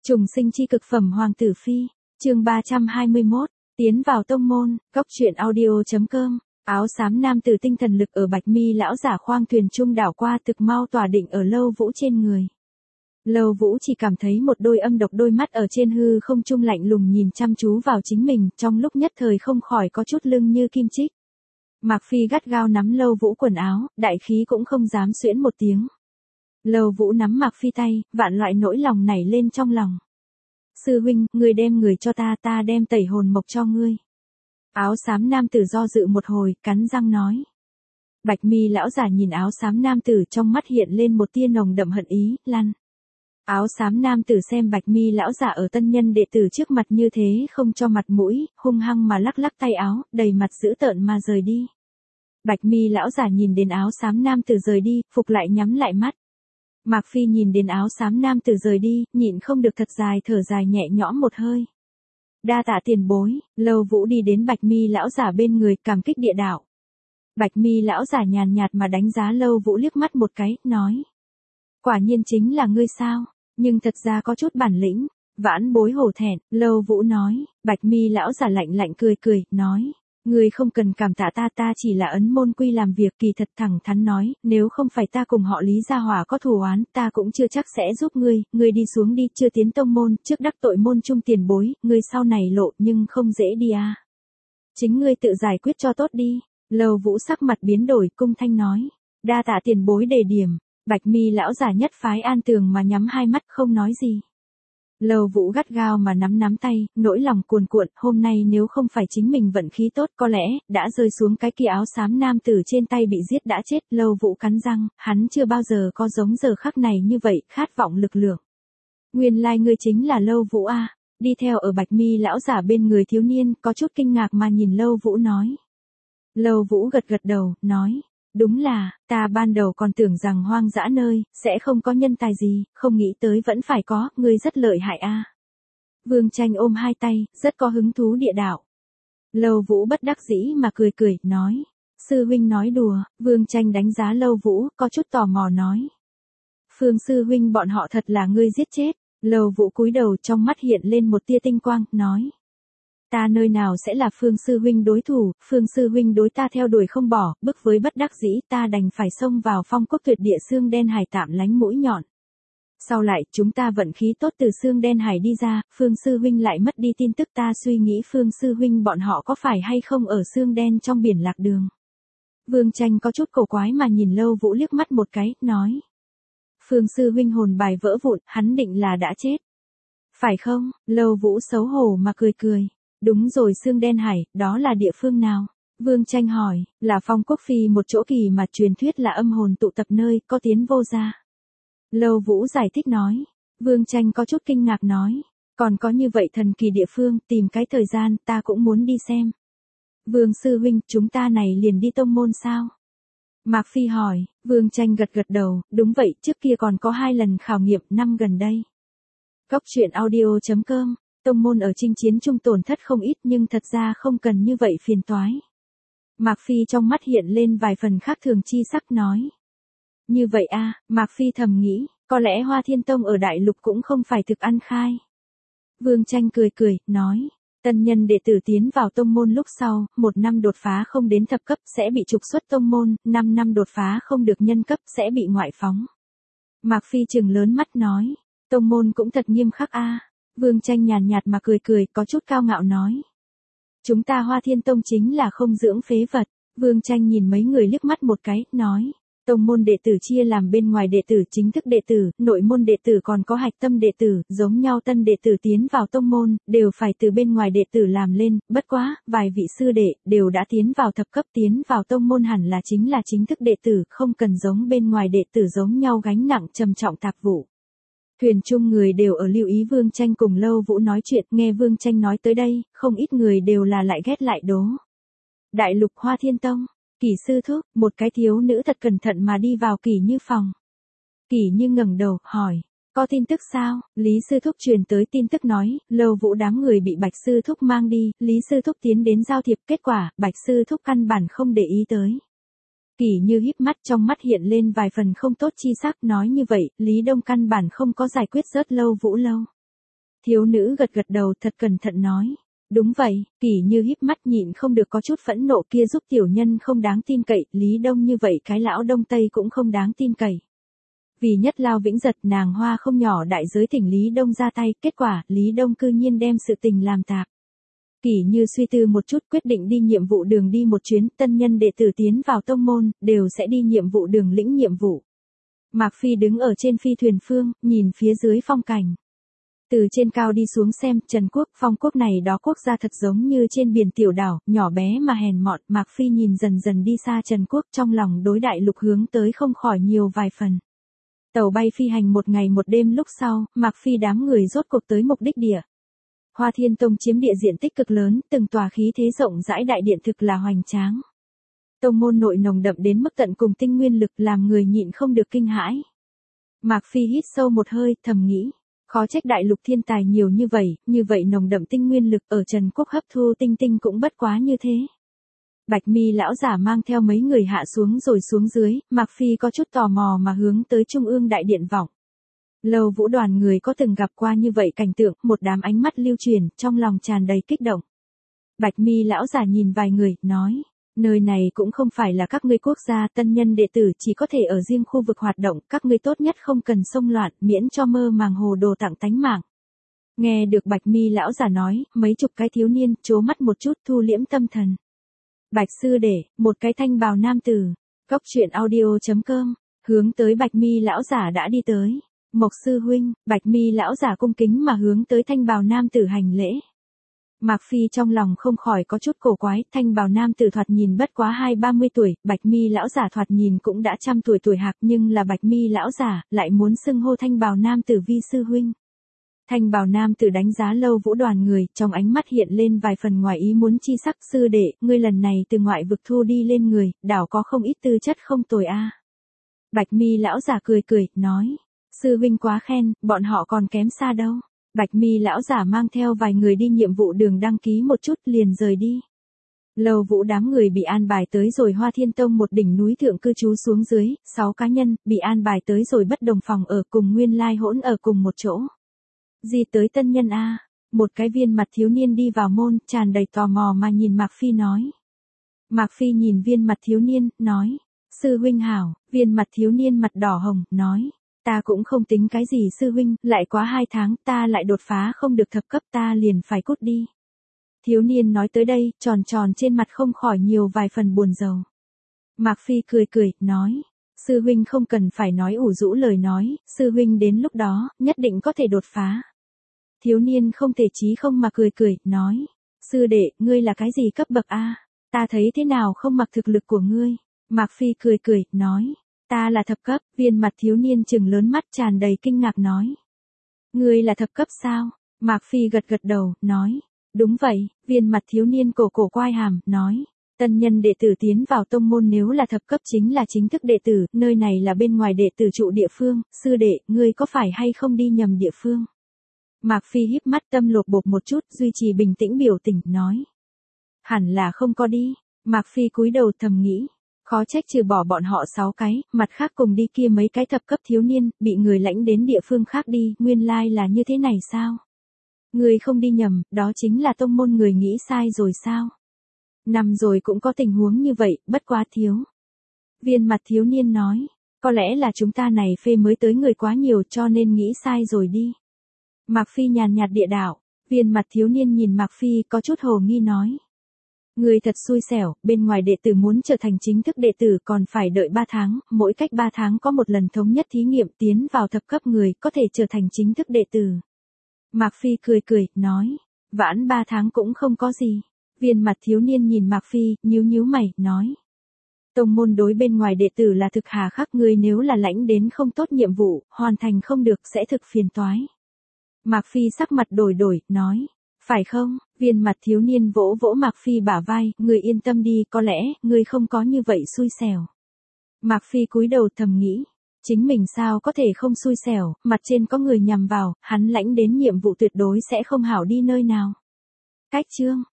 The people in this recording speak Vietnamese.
Trùng sinh chi cực phẩm Hoàng tử phi, chương 321, tiến vào tông môn, góc truyện audio.com. Áo xám nam tử tinh thần lực ở Bạch Mi lão giả khoang thuyền trung đảo qua thực mau tỏa định ở Lâu Vũ trên người. Lâu Vũ chỉ cảm thấy một đôi âm độc đôi mắt ở trên hư không trung lạnh lùng nhìn chăm chú vào chính mình, trong lúc nhất thời không khỏi có chút lưng như kim chích. Mạc Phi gắt gao nắm Lâu Vũ quần áo, đại khí cũng không dám xuyễn một tiếng. Lâu Vũ nắm Mạc Phi tay, vạn loại nỗi lòng nảy lên trong lòng. Sư huynh, ngươi đem người cho ta, ta đem tẩy hồn mộc cho ngươi. Áo xám nam tử do dự một hồi, cắn răng nói. Bạch Mi lão giả nhìn áo xám nam tử, trong mắt hiện lên một tia nồng đậm hận ý, lăn. Áo xám nam tử xem Bạch Mi lão giả ở tân nhân đệ tử trước mặt như thế không cho mặt mũi, hung hăng mà lắc lắc tay áo, đầy mặt dữ tợn mà rời đi. Bạch Mi lão giả nhìn đến áo xám nam tử rời đi, phục lại nhắm lại mắt. Mạc Phi nhìn đến áo xám nam tử rời đi, nhịn không được thật dài thở dài nhẹ nhõm một hơi. Đa tạ tiền bối. Lâu Vũ đi đến Bạch Mi lão giả bên người, cảm kích địa đạo. Bạch Mi lão giả nhàn nhạt mà đánh giá Lâu Vũ liếc mắt một cái, nói. Quả nhiên chính là ngươi sao, nhưng thật ra có chút bản lĩnh. Vãn bối hổ thẹn. Lâu Vũ nói. Bạch Mi lão giả lạnh lạnh cười cười, nói. Ngươi không cần cảm tạ ta, ta chỉ là ấn môn quy làm việc. Kỳ thật thẳng thắn nói, nếu không phải ta cùng họ Lý gia hỏa có thù oán, ta cũng chưa chắc sẽ giúp ngươi đi xuống đi, chưa tiến tông môn, trước đắc tội môn trung tiền bối, ngươi sau này lộ nhưng không dễ đi à. Chính ngươi tự giải quyết cho tốt đi. Lâu Vũ sắc mặt biến đổi, cung thanh nói. Đa tạ tiền bối đề điểm. Bạch Mi lão giả nhất phái an tường mà nhắm hai mắt không nói gì. Lâu Vũ gắt gao mà nắm tay, nỗi lòng cuồn cuộn, hôm nay nếu không phải chính mình vận khí tốt có lẽ, đã rơi xuống cái kia áo xám nam tử trên tay bị giết đã chết. Lâu Vũ cắn răng, hắn chưa bao giờ có giống giờ khắc này như vậy, khát vọng lực lượng. Nguyên lai ngươi chính là Lâu Vũ a. Đi theo ở Bạch Mi lão giả bên người thiếu niên, có chút kinh ngạc mà nhìn Lâu Vũ nói. Lâu Vũ gật gật đầu, nói. Đúng là, ta ban đầu còn tưởng rằng hoang dã nơi, sẽ không có nhân tài gì, không nghĩ tới vẫn phải có, ngươi rất lợi hại a. Vương Tranh ôm hai tay, rất có hứng thú địa đạo. Lâu Vũ bất đắc dĩ mà cười cười, nói. Sư huynh nói đùa. Vương Tranh đánh giá Lâu Vũ, có chút tò mò nói. Phương sư huynh bọn họ thật là ngươi giết chết. Lâu Vũ cúi đầu, trong mắt hiện lên một tia tinh quang, nói. Ta nơi nào sẽ là Phương sư huynh đối thủ, Phương sư huynh đối ta theo đuổi không bỏ, bức với bất đắc dĩ ta đành phải xông vào Phong Quốc Tuyệt Địa xương đen hải tạm lánh mũi nhọn. Sau lại, chúng ta vận khí tốt từ xương đen hải đi ra, Phương sư huynh lại mất đi tin tức, ta suy nghĩ Phương sư huynh bọn họ có phải hay không ở xương đen trong biển lạc đường. Vương Tranh có chút cổ quái mà nhìn Lâu Vũ liếc mắt một cái, nói. Phương sư huynh hồn bài vỡ vụn, hắn định là đã chết. Phải không? Lâu Vũ xấu hổ mà cười cười. Đúng rồi, xương đen hải, đó là địa phương nào? Vương Tranh hỏi. Là Phong Quốc Phi, một chỗ kỳ mà truyền thuyết là âm hồn tụ tập nơi, có tiến vô ra. Lâu Vũ giải thích nói. Vương Tranh có chút kinh ngạc nói. Còn có như vậy thần kỳ địa phương, tìm cái thời gian, ta cũng muốn đi xem. Vương sư huynh, chúng ta này liền đi tông môn sao? Mạc Phi hỏi. Vương Tranh gật gật đầu, đúng vậy, trước kia còn có 2 lần khảo nghiệm, năm gần đây. Góc truyện audio.com. Tông môn ở chinh chiến trung tổn thất không ít nhưng thật ra không cần như vậy phiền toái. Mạc Phi trong mắt hiện lên vài phần khác thường chi sắc nói. Như vậy a. Mạc Phi thầm nghĩ, có lẽ Hoa Thiên Tông ở đại lục cũng không phải thực ăn khai. Vương Tranh cười cười, nói. Tân nhân đệ tử tiến vào tông môn lúc sau, 1 năm đột phá không đến thập cấp sẽ bị trục xuất tông môn, 5 năm đột phá không được nhân cấp sẽ bị ngoại phóng. Mạc Phi trừng lớn mắt nói. Tông môn cũng thật nghiêm khắc a. Vương Tranh nhàn nhạt mà cười cười, có chút cao ngạo nói. Chúng ta Hoa Thiên Tông chính là không dưỡng phế vật. Vương Tranh nhìn mấy người liếc mắt một cái, nói. Tông môn đệ tử chia làm bên ngoài đệ tử, chính thức đệ tử, nội môn đệ tử còn có hạch tâm đệ tử, giống nhau tân đệ tử tiến vào tông môn, đều phải từ bên ngoài đệ tử làm lên, bất quá, vài vị sư đệ, đều đã tiến vào thập cấp, tiến vào tông môn hẳn là chính thức đệ tử, không cần giống bên ngoài đệ tử giống nhau gánh nặng trầm trọng tạp vụ. Thuyền chung người đều ở lưu ý Vương Tranh cùng Lâu Vũ nói chuyện, nghe Vương Tranh nói tới đây, không ít người đều là lại ghét lại đố. Đại lục Hoa Thiên Tông, Kỷ sư thúc, một cái thiếu nữ thật cẩn thận mà đi vào Kỷ Như phòng. Kỷ Như ngẩng đầu, hỏi, có tin tức sao? Lý sư thúc truyền tới tin tức nói, Lâu Vũ đám người bị Bạch sư thúc mang đi, Lý sư thúc tiến đến giao thiệp, kết quả, Bạch sư thúc căn bản không để ý tới. Kỷ Như híp mắt, trong mắt hiện lên vài phần không tốt chi sắc, nói như vậy, Lý Đông căn bản không có giải quyết rớt Lâu Vũ lâu. Thiếu nữ gật gật đầu thật cẩn thận nói. Đúng vậy, Kỷ Như híp mắt nhịn không được có chút phẫn nộ kia giúp tiểu nhân không đáng tin cậy, Lý Đông như vậy cái lão Đông Tây cũng không đáng tin cậy. Vì nhất lao vĩnh giật nàng hoa không nhỏ đại giới thỉnh Lý Đông ra tay, kết quả Lý Đông cư nhiên đem sự tình làm tạp. Kỷ Như suy tư một chút quyết định đi nhiệm vụ đường đi một chuyến, tân nhân đệ tử tiến vào tông môn, đều sẽ đi nhiệm vụ đường lĩnh nhiệm vụ. Mạc Phi đứng ở trên phi thuyền phương, nhìn phía dưới phong cảnh. Từ trên cao đi xuống xem, Trần Quốc, Phong Quốc này đó quốc gia thật giống như trên biển tiểu đảo, nhỏ bé mà hèn mọn, Mạc Phi nhìn dần dần đi xa Trần Quốc trong lòng đối đại lục hướng tới không khỏi nhiều vài phần. Tàu bay phi hành một ngày một đêm lúc sau, Mạc Phi đám người rốt cuộc tới mục đích địa. Hoa Thiên Tông chiếm địa diện tích cực lớn, từng tòa khí thế rộng rãi đại điện thực là hoành tráng. Tông môn nội nồng đậm đến mức tận cùng tinh nguyên lực làm người nhịn không được kinh hãi. Mạc Phi hít sâu một hơi, thầm nghĩ. Khó trách đại lục thiên tài nhiều như vậy nồng đậm tinh nguyên lực ở Trần Quốc hấp thu tinh tinh cũng bất quá như thế. Bạch Mi lão giả mang theo mấy người hạ xuống rồi xuống dưới, Mạc Phi có chút tò mò mà hướng tới trung ương đại điện vọng. Lâu Vũ đoàn người có từng gặp qua như vậy cảnh tượng, một đám ánh mắt lưu truyền, trong lòng tràn đầy kích động. Bạch Mi lão giả nhìn vài người, nói, nơi này cũng không phải là các ngươi quốc gia, tân nhân đệ tử chỉ có thể ở riêng khu vực hoạt động, các ngươi tốt nhất không cần xông loạn, miễn cho mơ màng hồ đồ tặng tánh mạng. Nghe được Bạch Mi lão giả nói, mấy chục cái thiếu niên trố mắt một chút thu liễm tâm thần. Bạch sư đệ, một cái thanh bào nam tử, Cốc Truyện Audio.com, hướng tới Bạch Mi lão giả đã đi tới. Mộc sư huynh, Bạch Mi lão giả cung kính mà hướng tới thanh bào nam tử hành lễ. Mạc Phi trong lòng không khỏi có chút cổ quái, thanh bào nam tử thoạt nhìn bất quá 20-30 tuổi, Bạch Mi lão giả thoạt nhìn cũng đã trăm tuổi tuổi hạc, nhưng là Bạch Mi lão giả lại muốn xưng hô thanh bào nam tử vi sư huynh. Thanh bào nam tử đánh giá Lâu Vũ đoàn người, trong ánh mắt hiện lên vài phần ngoài ý muốn chi sắc, sư đệ, ngươi lần này từ ngoại vực thu đi lên người, đảo có không ít tư chất không tồi a. Bạch Mi lão giả cười cười, nói, sư huynh quá khen, bọn họ còn kém xa đâu. Bạch Mi lão giả mang theo vài người đi nhiệm vụ đường đăng ký một chút liền rời đi. Lâu Vũ đám người bị an bài tới rồi Hoa Thiên Tông một đỉnh núi thượng cư trú xuống dưới, 6 cá nhân bị an bài tới rồi bất đồng phòng ở cùng nguyên lai hỗn ở cùng một chỗ. Gì tới tân nhân a? Một cái viên mặt thiếu niên đi vào môn, tràn đầy tò mò mà nhìn Mạc Phi nói. Mạc Phi nhìn viên mặt thiếu niên, nói, sư huynh hảo, viên mặt thiếu niên mặt đỏ hồng, nói. Ta cũng không tính cái gì sư huynh, lại quá 2 tháng ta lại đột phá không được thập cấp ta liền phải cút đi. Thiếu niên nói tới đây, tròn tròn trên mặt không khỏi nhiều vài phần buồn rầu. Mạc Phi cười cười, nói, sư huynh không cần phải nói ủ rũ lời nói, sư huynh đến lúc đó, nhất định có thể đột phá. Thiếu niên không thể chí không mà cười cười, nói, sư đệ, ngươi là cái gì cấp bậc a? Ta thấy thế nào không mặc thực lực của ngươi. Mạc Phi cười cười, nói. Ta là thập cấp, viên mặt thiếu niên trừng lớn mắt tràn đầy kinh ngạc nói. Ngươi là thập cấp sao? Mạc Phi gật gật đầu, nói. Đúng vậy, viên mặt thiếu niên cổ cổ quai hàm, nói. Tân nhân đệ tử tiến vào tông môn nếu là thập cấp chính là chính thức đệ tử, nơi này là bên ngoài đệ tử trụ địa phương, sư đệ, ngươi có phải hay không đi nhầm địa phương? Mạc Phi híp mắt tâm lột bột một chút, duy trì bình tĩnh biểu tình, nói. Hẳn là không có đi, Mạc Phi cúi đầu thầm nghĩ. Khó trách trừ bỏ bọn họ 6 cái, mặt khác cùng đi kia mấy cái thập cấp thiếu niên, bị người lãnh đến địa phương khác đi, nguyên lai là như thế này sao? Người không đi nhầm, đó chính là tông môn người nghĩ sai rồi sao? Năm rồi cũng có tình huống như vậy, bất quá thiếu. Viên mặt thiếu niên nói, có lẽ là chúng ta này phê mới tới người quá nhiều cho nên nghĩ sai rồi đi. Mạc Phi nhàn nhạt địa đạo, viên mặt thiếu niên nhìn Mạc Phi có chút hồ nghi nói. Người thật xui xẻo, bên ngoài đệ tử muốn trở thành chính thức đệ tử còn phải đợi 3 tháng, mỗi cách 3 tháng có một lần thống nhất thí nghiệm tiến vào thập cấp người có thể trở thành chính thức đệ tử. Mạc Phi cười cười, nói, vãn 3 tháng cũng không có gì. Viên mặt thiếu niên nhìn Mạc Phi, nhíu mày, nói. Tông môn đối bên ngoài đệ tử là thực hà khắc, người nếu là lãnh đến không tốt nhiệm vụ, hoàn thành không được sẽ thực phiền toái. Mạc Phi sắc mặt đổi, nói. Phải không? Viên mặt thiếu niên vỗ vỗ Mạc Phi bả vai, người yên tâm đi, có lẽ, người không có như vậy xui xẻo. Mạc Phi cúi đầu thầm nghĩ, chính mình sao có thể không xui xẻo, mặt trên có người nhằm vào, hắn lãnh đến nhiệm vụ tuyệt đối sẽ không hảo đi nơi nào. Cách chương.